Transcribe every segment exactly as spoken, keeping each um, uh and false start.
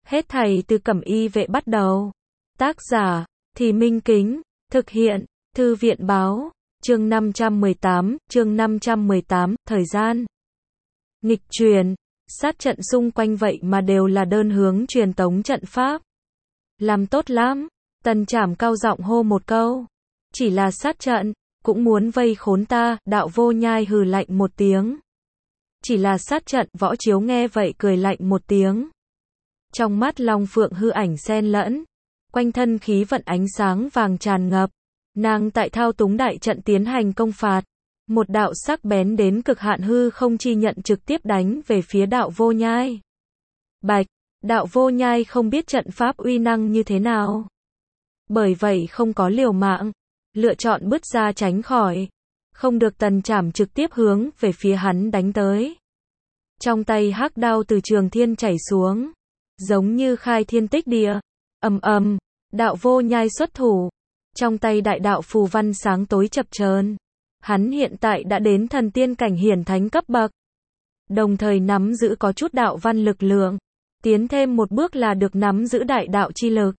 Hết thảy từ Cẩm Y Vệ bắt đầu. Tác giả, Thì Minh Kính, thực hiện, Thư viện báo, chương năm trăm mười tám, chương năm trăm mười tám, thời gian. Nghịch truyền, sát trận xung quanh vậy mà đều là đơn hướng truyền tống trận pháp. Làm tốt lắm, Tần Trảm cao giọng hô một câu. Chỉ là sát trận, cũng muốn vây khốn ta, Đạo Vô Nhai hừ lạnh một tiếng. Chỉ là sát trận, Võ Chiếu nghe vậy cười lạnh một tiếng. Trong mắt Long Phượng hư ảnh xen lẫn, quanh thân khí vận ánh sáng vàng tràn ngập, nàng tại thao túng đại trận tiến hành công phạt. Một đạo sắc bén đến cực hạn hư không chi nhận trực tiếp đánh về phía Đạo Vô Nhai. Bạch, Đạo Vô Nhai không biết trận pháp uy năng như thế nào. Bởi vậy không có liều mạng, lựa chọn bứt ra tránh khỏi. Không được Tần Trảm trực tiếp hướng về phía hắn đánh tới. Trong tay hắc đao từ trường thiên chảy xuống, giống như khai thiên tích địa. Ầm ầm, Đạo Vô Nhai xuất thủ. Trong tay đại đạo phù văn sáng tối chập chờn. Hắn hiện tại đã đến thần tiên cảnh hiển thánh cấp bậc. Đồng thời nắm giữ có chút đạo văn lực lượng. Tiến thêm một bước là được nắm giữ đại đạo chi lực.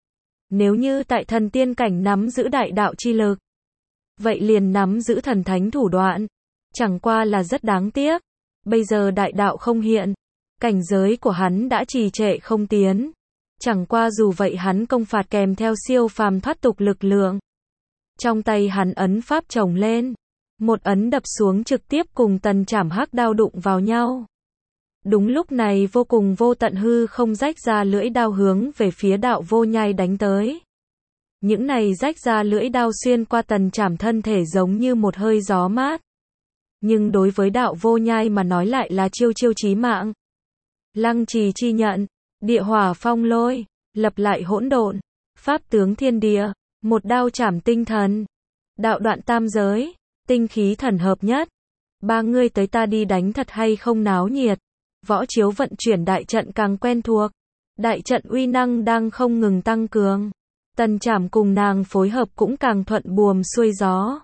Nếu như tại thần tiên cảnh nắm giữ đại đạo chi lực, vậy liền nắm giữ thần thánh thủ đoạn. Chẳng qua là rất đáng tiếc. Bây giờ đại đạo không hiện. Cảnh giới của hắn đã trì trệ không tiến. Chẳng qua dù vậy hắn công phạt kèm theo siêu phàm thoát tục lực lượng. Trong tay hắn ấn pháp chồng lên. Một ấn đập xuống trực tiếp cùng Tần Trảm hắc đao đụng vào nhau. Đúng lúc này vô cùng vô tận hư không rách ra lưỡi đao hướng về phía Đạo Vô Nhai đánh tới. Những này rách ra lưỡi đao xuyên qua Tần Trảm thân thể giống như một hơi gió mát. Nhưng đối với Đạo Vô Nhai mà nói lại là chiêu chiêu chí mạng. Lăng trì chi nhận, địa hỏa phong lôi, lập lại hỗn độn, pháp tướng thiên địa, một đao chảm tinh thần, đạo đoạn tam giới, tinh khí thần hợp nhất. Ba ngươi tới ta đi đánh thật hay không náo nhiệt. Võ Chiếu vận chuyển đại trận càng quen thuộc. Đại trận uy năng đang không ngừng tăng cường. Tần Trảm cùng nàng phối hợp cũng càng thuận buồm xuôi gió.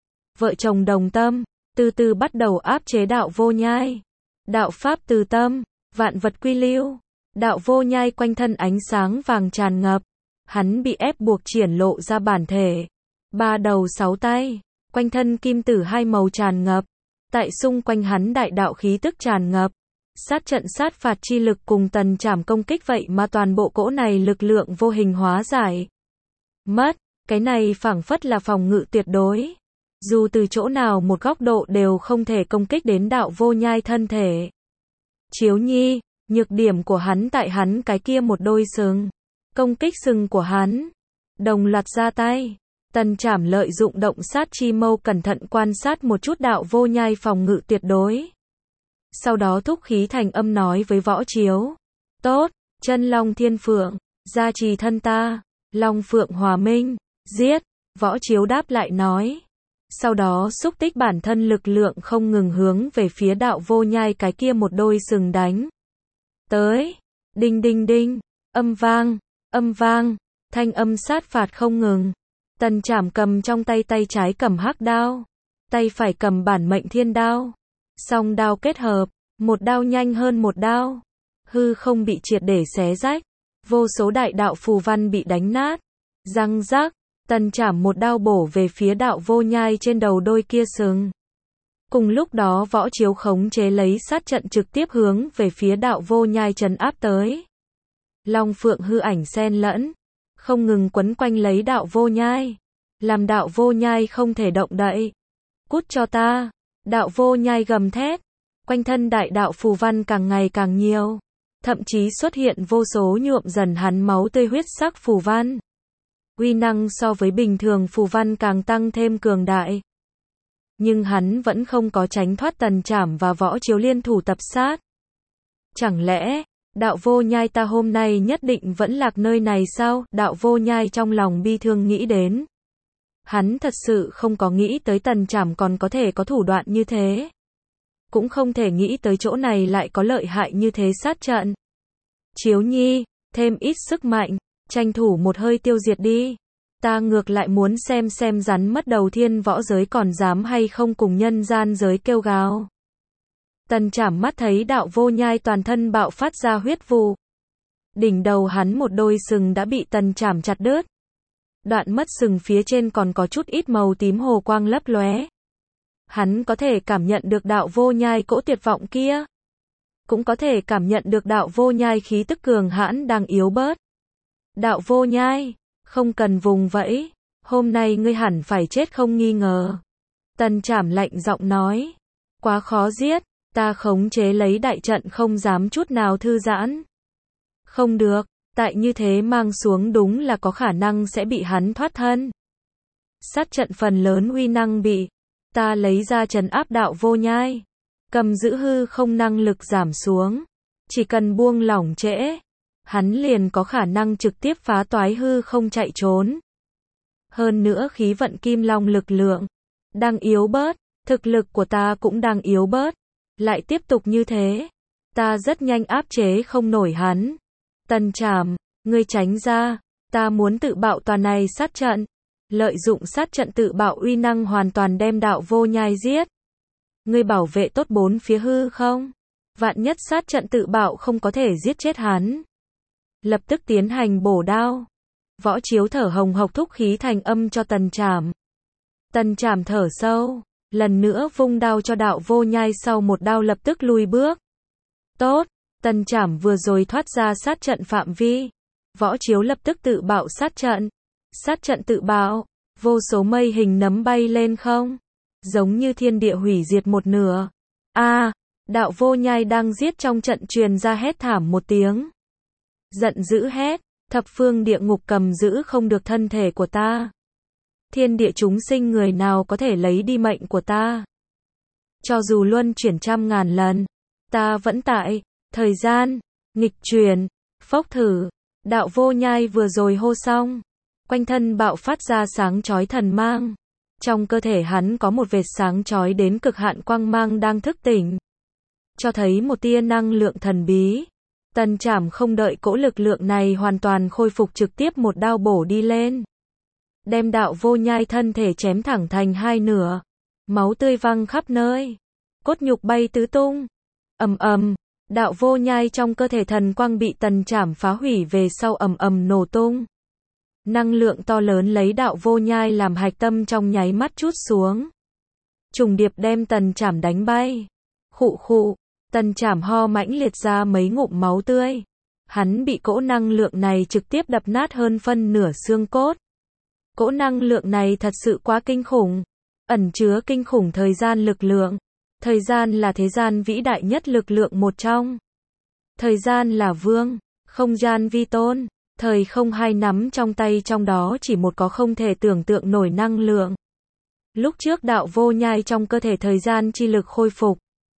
Vợ chồng đồng tâm, từ từ bắt đầu áp chế Đạo Vô Nhai. Đạo pháp từ tâm, vạn vật quy lưu. Đạo Vô Nhai quanh thân ánh sáng vàng tràn ngập. Hắn bị ép buộc triển lộ ra bản thể. Ba đầu sáu tay, quanh thân kim tử hai màu tràn ngập. Tại xung quanh hắn đại đạo khí tức tràn ngập. Sát trận sát phạt chi lực cùng Tần Trảm công kích vậy mà toàn bộ cỗ này lực lượng vô hình hóa giải. Mất, cái này phảng phất là phòng ngự tuyệt đối. Dù từ chỗ nào một góc độ đều không thể công kích đến Đạo Vô Nhai thân thể. Chiếu Nhi, nhược điểm của hắn tại hắn cái kia một đôi sừng. Công kích sừng của hắn. Đồng loạt ra tay. Tần Trảm lợi dụng động sát chi mâu cẩn thận quan sát một chút Đạo Vô Nhai phòng ngự tuyệt đối. Sau đó thúc khí thành âm nói với Võ Chiếu. Tốt, chân long thiên phượng, gia trì thân ta, long phượng hòa minh, giết. Võ Chiếu đáp lại nói. Sau đó xúc tích bản thân lực lượng không ngừng hướng về phía Đạo Vô Nhai cái kia một đôi sừng đánh. Tới, đinh đinh đinh, âm vang, âm vang, thanh âm sát phạt không ngừng. Tần Trảm cầm trong tay tay trái cầm hắc đao, tay phải cầm bản mệnh thiên đao. Song đao kết hợp, một đao nhanh hơn một đao. Hư không bị triệt để xé rách, vô số đại đạo phù văn bị đánh nát. Răng rác, Tần Trảm một đao bổ về phía Đạo Vô Nhai trên đầu đôi kia sừng. Cùng lúc đó Võ Chiếu khống chế lấy sát trận trực tiếp hướng về phía Đạo Vô Nhai trấn áp tới. Long Phượng hư ảnh xen lẫn, không ngừng quấn quanh lấy Đạo Vô Nhai, làm Đạo Vô Nhai không thể động đậy. Cút cho ta! Đạo Vô Nhai gầm thét, quanh thân đại đạo phù văn càng ngày càng nhiều, thậm chí xuất hiện vô số nhuộm dần hắn máu tươi huyết sắc phù văn. Uy năng so với bình thường phù văn càng tăng thêm cường đại. Nhưng hắn vẫn không có tránh thoát Tần Trảm và Võ Chiếu liên thủ tập sát. Chẳng lẽ, Đạo Vô Nhai ta hôm nay nhất định vẫn lạc nơi này sao? Đạo Vô Nhai trong lòng bi thương nghĩ đến. Hắn thật sự không có nghĩ tới Tần Trảm còn có thể có thủ đoạn như thế. Cũng không thể nghĩ tới chỗ này lại có lợi hại như thế sát trận. Chiếu Nhi, thêm ít sức mạnh, tranh thủ một hơi tiêu diệt đi. Ta ngược lại muốn xem xem rắn mất đầu thiên võ giới còn dám hay không cùng nhân gian giới kêu gào. Tần Trảm mắt thấy Đạo Vô Nhai toàn thân bạo phát ra huyết vụ. Đỉnh đầu hắn một đôi sừng đã bị Tần Trảm chặt đứt. Đoạn mất sừng phía trên còn có chút ít màu tím hồ quang lấp lóe. Hắn có thể cảm nhận được đạo vô nhai cỗ tuyệt vọng kia. Cũng có thể cảm nhận được đạo vô nhai khí tức cường hãn đang yếu bớt. Đạo vô nhai, không cần vùng vẫy, hôm nay ngươi hẳn phải chết không nghi ngờ. Tần Trảm lạnh giọng nói, quá khó giết, ta khống chế lấy đại trận không dám chút nào thư giãn. Không được, tại như thế mang xuống đúng là có khả năng sẽ bị hắn thoát thân. Sát trận phần lớn uy năng bị ta lấy ra trấn áp đạo vô nhai. Cầm giữ hư không năng lực giảm xuống. Chỉ cần buông lỏng trễ, hắn liền có khả năng trực tiếp phá toái hư không chạy trốn. Hơn nữa khí vận kim long lực lượng đang yếu bớt, thực lực của ta cũng đang yếu bớt. Lại tiếp tục như thế, ta rất nhanh áp chế không nổi hắn. Tần Trảm, ngươi tránh ra, ta muốn tự bạo toàn này sát trận. Lợi dụng sát trận tự bạo uy năng hoàn toàn đem đạo vô nhai giết. Ngươi bảo vệ tốt bốn phía hư không? Vạn nhất sát trận tự bạo không có thể giết chết hắn. Lập tức tiến hành bổ đao. Võ Chiếu thở hồng hộc thúc khí thành âm cho Tần Trảm. Tần Trảm thở sâu, lần nữa vung đao cho đạo vô nhai, sau một đao lập tức lùi bước. Tốt, Tần Trảm vừa rồi thoát ra sát trận phạm vi. Võ Chiếu lập tức tự bạo sát trận. Sát trận tự bạo, vô số mây hình nấm bay lên không, giống như thiên địa hủy diệt một nửa. A, à, đạo vô nhai đang giết trong trận truyền ra hét thảm một tiếng. Giận dữ hét, thập phương địa ngục cầm giữ không được thân thể của ta. Thiên địa chúng sinh người nào có thể lấy đi mệnh của ta. Cho dù luân chuyển trăm ngàn lần, ta vẫn tại. Thời gian, nghịch truyền, phốc thử, đạo vô nhai vừa rồi hô xong. Quanh thân bạo phát ra sáng chói thần mang. Trong cơ thể hắn có một vệt sáng chói đến cực hạn quang mang đang thức tỉnh. Cho thấy một tia năng lượng thần bí. Tần Trảm không đợi cỗ lực lượng này hoàn toàn khôi phục, trực tiếp một đao bổ đi lên. Đem đạo vô nhai thân thể chém thẳng thành hai nửa. Máu tươi văng khắp nơi. Cốt nhục bay tứ tung. Ầm ầm, đạo vô nhai trong cơ thể thần quang bị Tần Trảm phá hủy về sau ầm ầm nổ tung. Năng lượng to lớn lấy đạo vô nhai làm hạch tâm trong nháy mắt trút xuống. Trùng điệp đem Tần Trảm đánh bay. Khụ khụ, Tần Trảm ho mãnh liệt ra mấy ngụm máu tươi. Hắn bị cỗ năng lượng này trực tiếp đập nát hơn phân nửa xương cốt. Cỗ năng lượng này thật sự quá kinh khủng. Ẩn chứa kinh khủng thời gian lực lượng. Thời gian là thế gian vĩ đại nhất lực lượng một trong. Thời gian là vương, không gian vi tôn. Thời không hai nắm trong tay, trong đó chỉ một có không thể tưởng tượng nổi năng lượng. Lúc trước đạo vô nhai trong cơ thể thời gian chi lực khôi phục.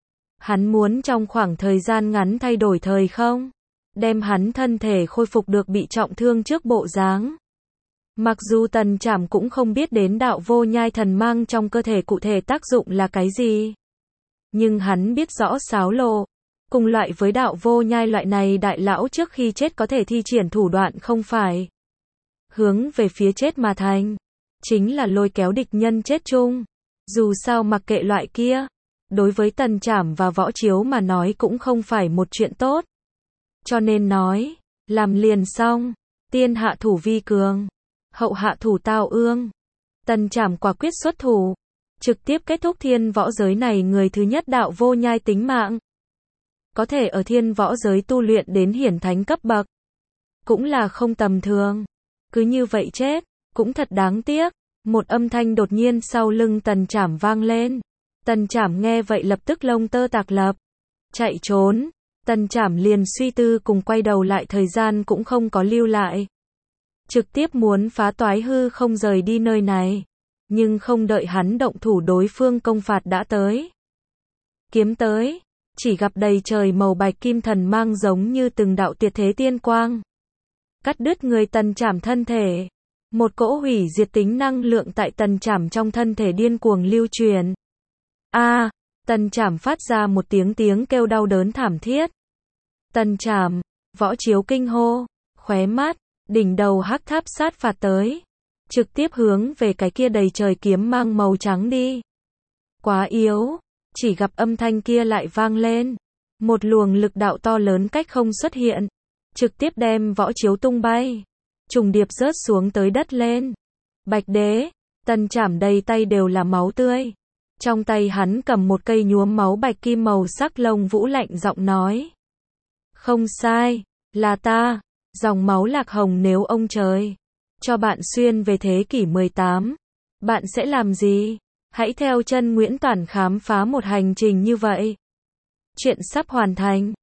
Hắn muốn trong khoảng thời gian ngắn thay đổi thời không. Đem hắn thân thể khôi phục được bị trọng thương trước bộ dáng. Mặc dù Tần Trảm cũng không biết đến đạo vô nhai thần mang trong cơ thể cụ thể tác dụng là cái gì. Nhưng hắn biết rõ xáo lộ. Cùng loại với đạo vô nhai loại này đại lão trước khi chết có thể thi triển thủ đoạn không phải hướng về phía chết mà thành. Chính là lôi kéo địch nhân chết chung. Dù sao mặc kệ loại kia. Đối với Tần Trảm và Võ Chiếu mà nói cũng không phải một chuyện tốt. Cho nên nói, làm liền xong. Tiên hạ thủ vi cường. Hậu hạ thủ tao ương. Tần Trảm quả quyết xuất thủ. Trực tiếp kết thúc thiên võ giới này người thứ nhất đạo vô nhai tính mạng. Có thể ở thiên võ giới tu luyện đến hiển thánh cấp bậc. Cũng là không tầm thường. Cứ như vậy chết, cũng thật đáng tiếc. Một âm thanh đột nhiên sau lưng Tần Trảm vang lên. Tần Trảm nghe vậy lập tức lông tơ tạc lập. Chạy trốn. Tần Trảm liền suy tư cùng quay đầu lại, thời gian cũng không có lưu lại. Trực tiếp muốn phá toái hư không rời đi nơi này. Nhưng không đợi hắn động thủ, đối phương công phạt đã tới. Kiếm tới. Chỉ gặp đầy trời màu bạch kim thần mang giống như từng đạo tuyệt thế tiên quang. Cắt đứt người Tần Trảm thân thể. Một cỗ hủy diệt tính năng lượng tại Tần Trảm trong thân thể điên cuồng lưu truyền. A, à, Tần Trảm phát ra một tiếng tiếng kêu đau đớn thảm thiết. Tần Trảm, Võ Chiếu kinh hô, khóe mắt, đỉnh đầu hắc tháp sát phạt tới. Trực tiếp hướng về cái kia đầy trời kiếm mang màu trắng đi. Quá yếu. Chỉ gặp âm thanh kia lại vang lên. Một luồng lực đạo to lớn cách không xuất hiện. trực tiếp đem võ chiếu tung bay, trùng điệp rớt xuống tới đất lên. Bạch đế, Tân Trảm đầy tay đều là máu tươi. Trong tay hắn cầm một cây nhuốm máu bạch kim màu sắc, lông vũ lạnh giọng nói. Không sai, là ta, dòng máu Lạc Hồng, nếu ông trời cho bạn xuyên về thế kỷ mười tám, bạn sẽ làm gì? Hãy theo chân Nguyễn Toản khám phá một hành trình như vậy. Chuyện sắp hoàn thành.